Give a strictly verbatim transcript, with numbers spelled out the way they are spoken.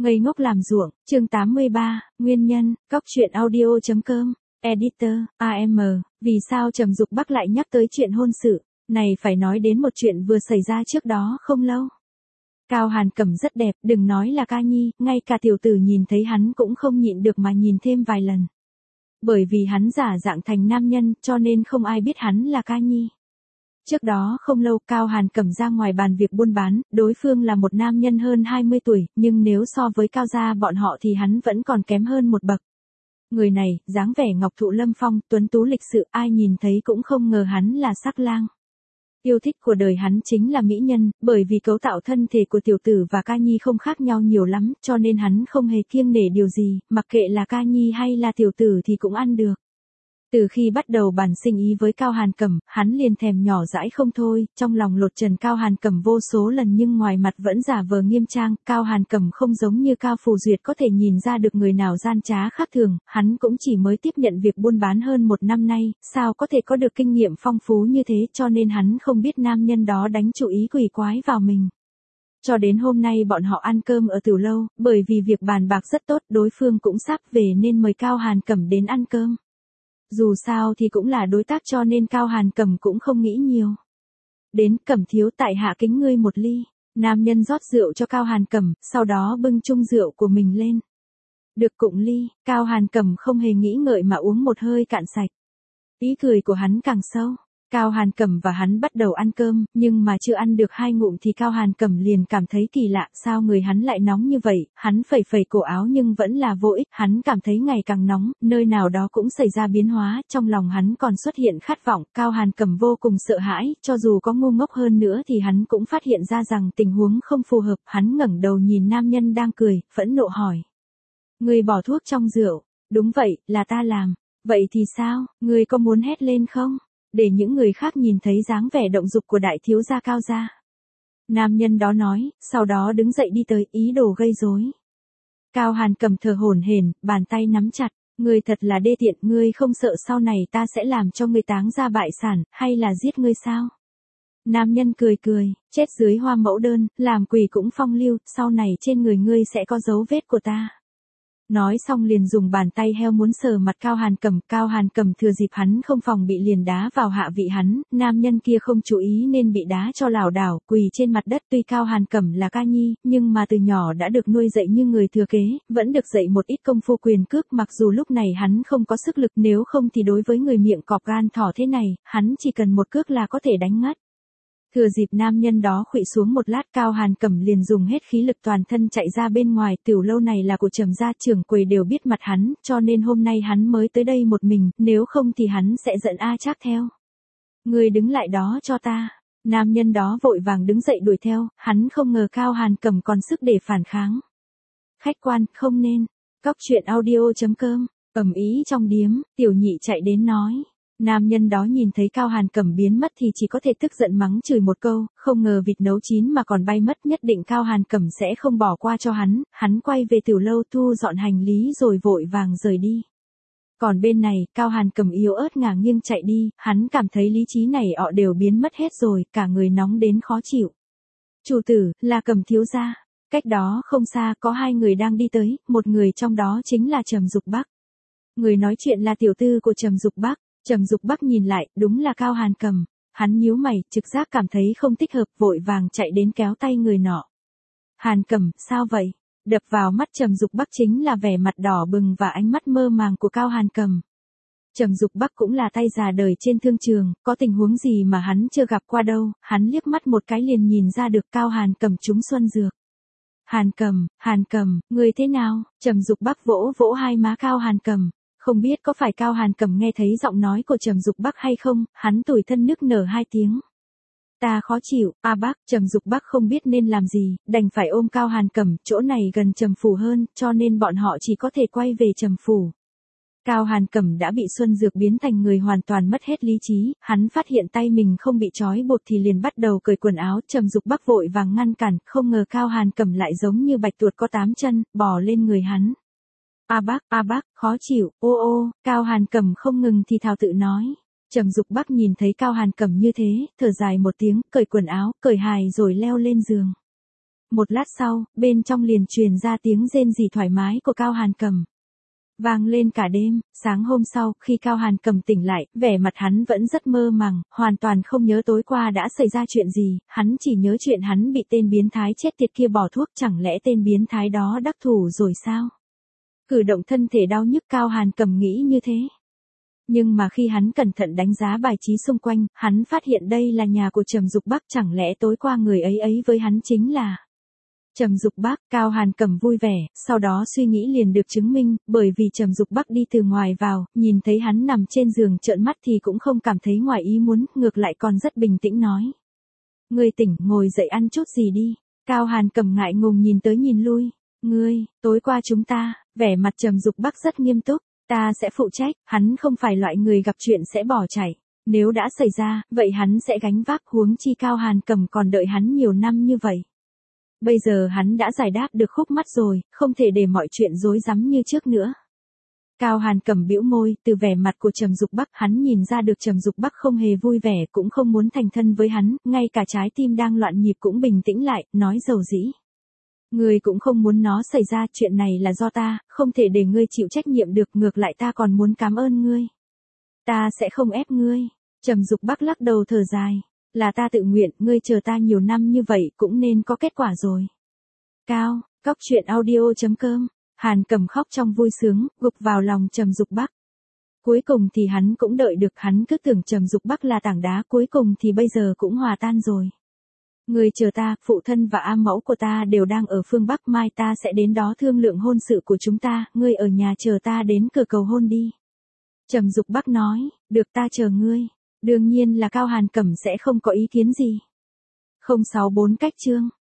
Ngây ngốc làm ruộng, chương tám mươi ba, nguyên nhân, Cóc truyện audio chấm com, editor, a em, vì sao Trầm Dục Bắc lại nhắc tới chuyện hôn sự, này phải nói đến một chuyện vừa xảy ra trước đó không lâu. Cao Hàn Cẩm rất đẹp, đừng nói là ca nhi, ngay cả tiểu tử nhìn thấy hắn cũng không nhịn được mà nhìn thêm vài lần. Bởi vì hắn giả dạng thành nam nhân, cho nên không ai biết hắn là ca nhi. Trước đó không lâu Cao Hàn Cẩm ra ngoài bàn việc buôn bán, đối phương là một nam nhân hơn hai mươi tuổi, nhưng nếu so với Cao gia bọn họ thì hắn vẫn còn kém hơn một bậc. Người này, dáng vẻ ngọc thụ lâm phong, tuấn tú lịch sự, ai nhìn thấy cũng không ngờ hắn là sắc lang. Yêu thích của đời hắn chính là mỹ nhân, bởi vì cấu tạo thân thể của tiểu tử và ca nhi không khác nhau nhiều lắm, cho nên hắn không hề kiêng nể điều gì, mặc kệ là ca nhi hay là tiểu tử thì cũng ăn được. Từ khi bắt đầu bản sinh ý với Cao Hàn Cẩm, hắn liền thèm nhỏ dãi không thôi, trong lòng lột trần Cao Hàn Cẩm vô số lần nhưng ngoài mặt vẫn giả vờ nghiêm trang, Cao Hàn Cẩm không giống như Cao Phù Duyệt có thể nhìn ra được người nào gian trá khác thường, hắn cũng chỉ mới tiếp nhận việc buôn bán hơn một năm nay, sao có thể có được kinh nghiệm phong phú như thế cho nên hắn không biết nam nhân đó đánh chủ ý quỷ quái vào mình. Cho đến hôm nay bọn họ ăn cơm ở Tử Lâu, bởi vì việc bàn bạc rất tốt đối phương cũng sắp về nên mời Cao Hàn Cẩm đến ăn cơm. Dù sao thì cũng là đối tác cho nên Cao Hàn Cẩm cũng không nghĩ nhiều. Đến, Cẩm thiếu tại hạ kính ngươi một ly. Nam nhân rót rượu cho Cao Hàn Cẩm, sau đó bưng chung rượu của mình lên. Được cụng ly, Cao Hàn Cẩm không hề nghĩ ngợi mà uống một hơi cạn sạch. Ý cười của hắn càng sâu. Cao Hàn Cẩm và hắn bắt đầu ăn cơm, nhưng mà chưa ăn được hai ngụm thì Cao Hàn Cẩm liền cảm thấy kỳ lạ, sao người hắn lại nóng như vậy, hắn phẩy phẩy cổ áo nhưng vẫn là vô ích, hắn cảm thấy ngày càng nóng, nơi nào đó cũng xảy ra biến hóa, trong lòng hắn còn xuất hiện khát vọng, Cao Hàn Cẩm vô cùng sợ hãi, cho dù có ngu ngốc hơn nữa thì hắn cũng phát hiện ra rằng tình huống không phù hợp, hắn ngẩng đầu nhìn nam nhân đang cười, phẫn nộ hỏi. Người bỏ thuốc trong rượu, đúng vậy, là ta làm, vậy thì sao, người có muốn hét lên không? Để những người khác nhìn thấy dáng vẻ động dục của đại thiếu gia Cao gia. Nam nhân đó nói, sau đó đứng dậy đi tới, ý đồ gây rối. Cao Hàn Cẩm thở hổn hển, bàn tay nắm chặt, ngươi thật là đê tiện, ngươi không sợ sau này ta sẽ làm cho ngươi táng ra bại sản, hay là giết ngươi sao? Nam nhân cười cười, chết dưới hoa mẫu đơn, làm quỷ cũng phong lưu, sau này trên người ngươi sẽ có dấu vết của ta. Nói xong liền dùng bàn tay heo muốn sờ mặt Cao Hàn Cẩm, Cao Hàn Cẩm thừa dịp hắn không phòng bị liền đá vào hạ vị hắn, nam nhân kia không chú ý nên bị đá cho lảo đảo, quỳ trên mặt đất. Tuy Cao Hàn Cẩm là ca nhi, nhưng mà từ nhỏ đã được nuôi dạy như người thừa kế, vẫn được dạy một ít công phu quyền cước, mặc dù lúc này hắn không có sức lực, nếu không thì đối với người miệng cọp gan thỏ thế này, hắn chỉ cần một cước là có thể đánh ngất. Thừa dịp nam nhân đó khuỵu xuống một lát, Cao Hàn Cẩm liền dùng hết khí lực toàn thân chạy ra bên ngoài, Tiểu Lâu này là của Trầm gia, trưởng quầy đều biết mặt hắn, cho nên hôm nay hắn mới tới đây một mình, nếu không thì hắn sẽ dẫn A Trác theo. Người đứng lại đó cho ta. Nam nhân đó vội vàng đứng dậy đuổi theo, hắn không ngờ Cao Hàn Cẩm còn sức để phản kháng. Khách quan, không nên. Cóc truyện audio chấm com, ầm ĩ trong điếm, Tiểu Nhị chạy đến nói. Nam nhân đó nhìn thấy Cao Hàn Cẩm biến mất thì chỉ có thể tức giận mắng chửi một câu, không ngờ vịt nấu chín mà còn bay mất, nhất định Cao Hàn Cẩm sẽ không bỏ qua cho hắn, hắn quay về Tiểu Lâu thu dọn hành lý rồi vội vàng rời đi. Còn bên này, Cao Hàn Cẩm yếu ớt ngả nghiêng chạy đi, hắn cảm thấy lý trí này ọ đều biến mất hết rồi, cả người nóng đến khó chịu. Chủ tử, là Cẩm thiếu gia. Cách đó không xa có hai người đang đi tới, một người trong đó chính là Trầm Dục Bắc. Người nói chuyện là tiểu tư của Trầm Dục Bắc. Trầm Dục Bắc nhìn lại, đúng là Cao Hàn Cẩm, hắn nhíu mày, trực giác cảm thấy không thích hợp, vội vàng chạy đến kéo tay người nọ. Hàn Cẩm, sao vậy? Đập vào mắt Trầm Dục Bắc chính là vẻ mặt đỏ bừng và ánh mắt mơ màng của Cao Hàn Cẩm. Trầm Dục Bắc cũng là tay già đời trên thương trường, có tình huống gì mà hắn chưa gặp qua đâu, hắn liếc mắt một cái liền nhìn ra được Cao Hàn Cẩm trúng xuân dược. Hàn Cẩm, Hàn Cẩm, người thế nào? Trầm Dục Bắc vỗ vỗ hai má Cao Hàn Cẩm. Không biết có phải Cao Hàn Cẩm nghe thấy giọng nói của Trầm Dục Bắc hay không, hắn tủi thân nức nở hai tiếng. Ta khó chịu, a bác, Trầm Dục Bắc không biết nên làm gì, đành phải ôm Cao Hàn Cẩm, chỗ này gần Trầm phủ hơn, cho nên bọn họ chỉ có thể quay về Trầm phủ. Cao Hàn Cẩm đã bị xuân dược biến thành người hoàn toàn mất hết lý trí, hắn phát hiện tay mình không bị trói buộc thì liền bắt đầu cởi quần áo, Trầm Dục Bắc vội vàng ngăn cản, không ngờ Cao Hàn Cẩm lại giống như bạch tuộc có tám chân, bò lên người hắn. A bác, a bác, khó chịu, ô ô, Cao Hàn Cẩm không ngừng thì thào tự nói. Trầm Dục Bắc nhìn thấy Cao Hàn Cẩm như thế, thở dài một tiếng, cởi quần áo, cởi hài rồi leo lên giường. Một lát sau, bên trong liền truyền ra tiếng rên rỉ thoải mái của Cao Hàn Cầm. Vang lên cả đêm, sáng hôm sau, khi Cao Hàn Cầm tỉnh lại, vẻ mặt hắn vẫn rất mơ màng, hoàn toàn không nhớ tối qua đã xảy ra chuyện gì, hắn chỉ nhớ chuyện hắn bị tên biến thái chết tiệt kia bỏ thuốc, chẳng lẽ tên biến thái đó đắc thủ rồi sao? Cử động thân thể đau nhức Cao Hàn Cầm nghĩ như thế. Nhưng mà khi hắn cẩn thận đánh giá bài trí xung quanh, hắn phát hiện đây là nhà của Trầm Dục Bắc, chẳng lẽ tối qua người ấy ấy với hắn chính là Trầm Dục Bắc. Cao Hàn Cầm vui vẻ, sau đó suy nghĩ liền được chứng minh, bởi vì Trầm Dục Bắc đi từ ngoài vào, nhìn thấy hắn nằm trên giường trợn mắt thì cũng không cảm thấy ngoài ý muốn, ngược lại còn rất bình tĩnh nói. Ngươi tỉnh, ngồi dậy ăn chút gì đi. Cao Hàn Cầm ngại ngùng nhìn tới nhìn lui. Ngươi, tối qua chúng ta, vẻ mặt Trầm Dục Bắc rất nghiêm túc. Ta sẽ phụ trách, hắn không phải loại người gặp chuyện sẽ bỏ chạy. Nếu đã xảy ra, vậy hắn sẽ gánh vác, huống chi Cao Hàn Cầm còn đợi hắn nhiều năm như vậy. Bây giờ hắn đã giải đáp được khúc mắc rồi, không thể để mọi chuyện rối rắm như trước nữa. Cao Hàn Cầm bĩu môi, từ vẻ mặt của Trầm Dục Bắc, hắn nhìn ra được Trầm Dục Bắc không hề vui vẻ, cũng không muốn thành thân với hắn, ngay cả trái tim đang loạn nhịp cũng bình tĩnh lại, nói dầu dĩ. Ngươi cũng không muốn nó xảy ra, chuyện này là do ta, không thể để ngươi chịu trách nhiệm được, ngược lại ta còn muốn cảm ơn ngươi. Ta sẽ không ép ngươi. Trầm Dục Bắc lắc đầu thở dài. Là ta tự nguyện, ngươi chờ ta nhiều năm như vậy cũng nên có kết quả rồi. Cao, cóc truyện audio chấm com. Hàn Cầm khóc trong vui sướng, gục vào lòng Trầm Dục Bắc. Cuối cùng thì hắn cũng đợi được, hắn cứ tưởng Trầm Dục Bắc là tảng đá, cuối cùng thì bây giờ cũng hòa tan rồi. Ngươi chờ ta, phụ thân và am mẫu của ta đều đang ở phương Bắc, mai ta sẽ đến đó thương lượng hôn sự của chúng ta, ngươi ở nhà chờ ta đến cửa cầu hôn đi. Trầm Dục Bắc nói, được, ta chờ ngươi. Đương nhiên là Cao Hàn Cầm sẽ không có ý kiến gì. không sáu bốn cách chương